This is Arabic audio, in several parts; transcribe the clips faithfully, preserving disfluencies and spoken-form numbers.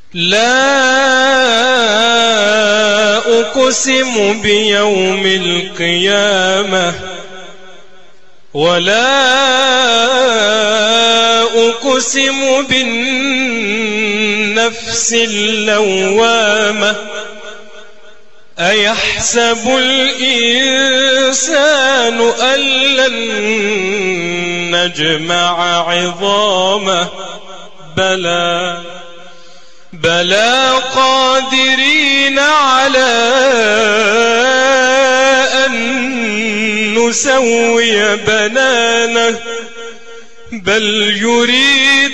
لا أقسم بيوم القيامة ولا أقسم بالنفس اللوامة أيحسب الإنسان أن لن نجمع عظامه بلى بلى قادرين على أن نسوي بنانه بل يريد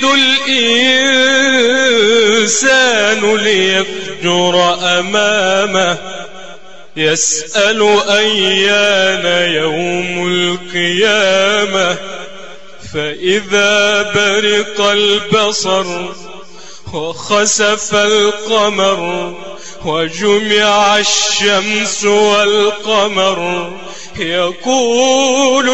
الإنسان ليفجر أمامه يسأل أيان يوم القيامة فإذا برق البصر وخسف القمر وجمع الشمس والقمر يقول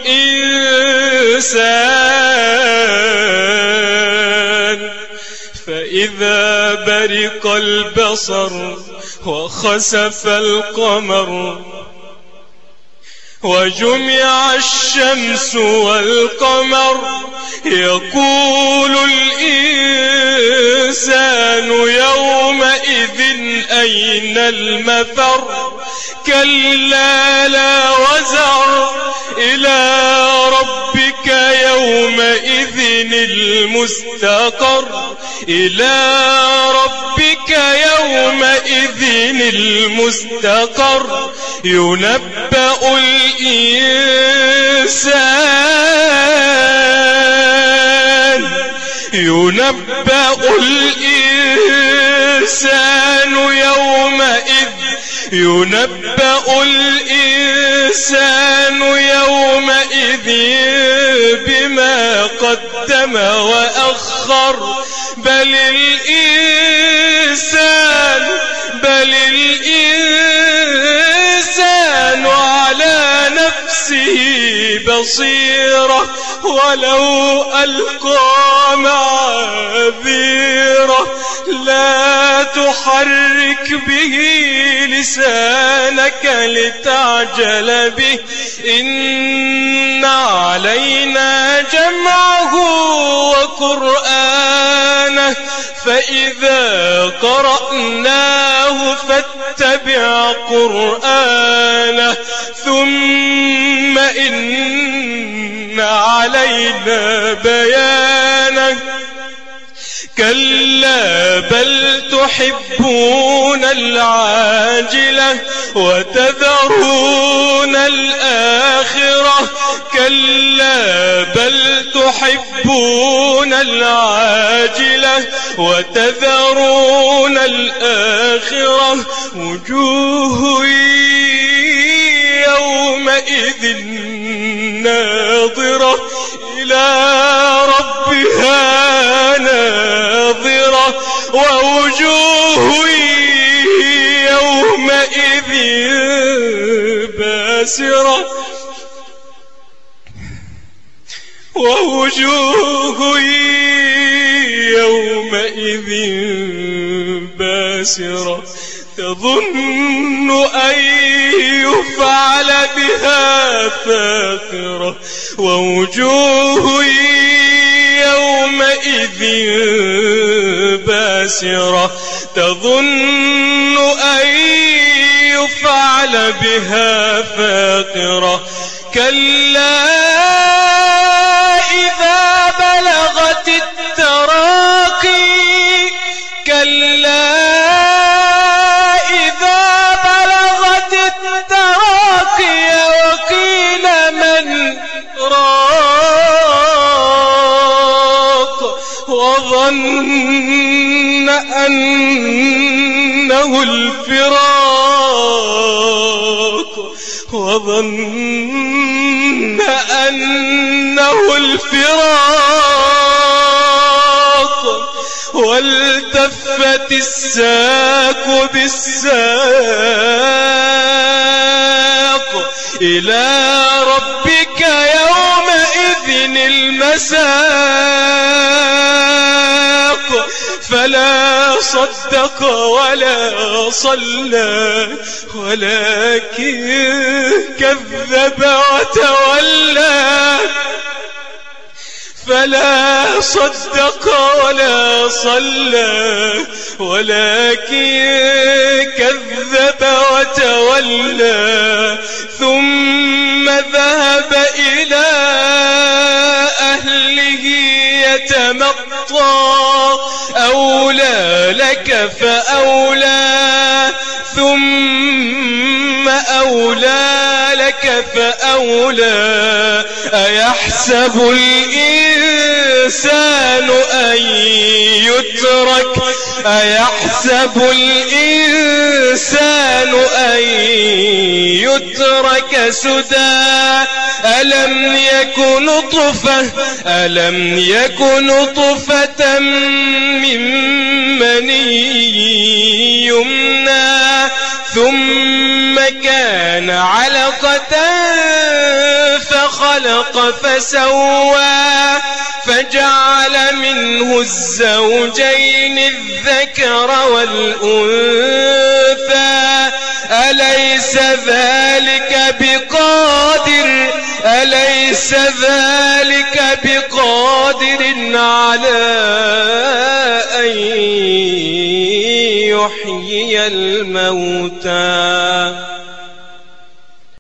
الإنسان فإذا برق البصر وخسف القمر وجمع الشمس والقمر يقول الإنسان يومئذ أين المفر كلا لا وزر إلى ربك يومئذ المستقر إلى ربك يومئذ المستقر ينبأ الإنسان ينبأ الإنسان يومئذ ينبأ الإنسان يومئذ بما قدم وأخر بل الإنسان بل الإنسان على نفسه بصيرة ولو ألقى معاذيره لا تحرك به لسانك لتعجل به إن علينا جمعه وقرآنه فإذا قرأناه فاتبع قرآنه ثم إن علينا بيانه كلا بل تحبون العاجلة وتذرون الآخرة كلا بل تحبون العاجلة وتذرون الآخرة وجوه يومئذ ناظرة إلى ربها ناظرة ووجوه يومئذ باسرة ووجوه يومئذ باسرة تظن أن يفعل بها فاقرة ووجوه يومئذ باسرة تظن أن يفعل بها فاقرة كلا إذا بلغت التراقي كلا إذا بلغت التراقي وقيل من راق وظن أنه الفراق وظن أنه الفراق والتفت الساق بالساق إلى ربك يومئذ المساق فلا صدق ولا صلى ولكن كذب وتولى فلا صدق ولا صلى ولكن كذب وتولى ثم ذهب إلى أهله يتمطى أولى لك فأولى ثم أولى لك فأولى أيحسب الإنسان أن يترك أيحسب الإنسان أن يترك سدى ألم يكن نطفة ألم يكن نطفة من مني يمنى ثم كان علقة فخلق فسوى فجعل منه الزوجين الذكر والأنثى أليس ذلك بقادر أليس ذلك بقادر على أن يحيي الموتى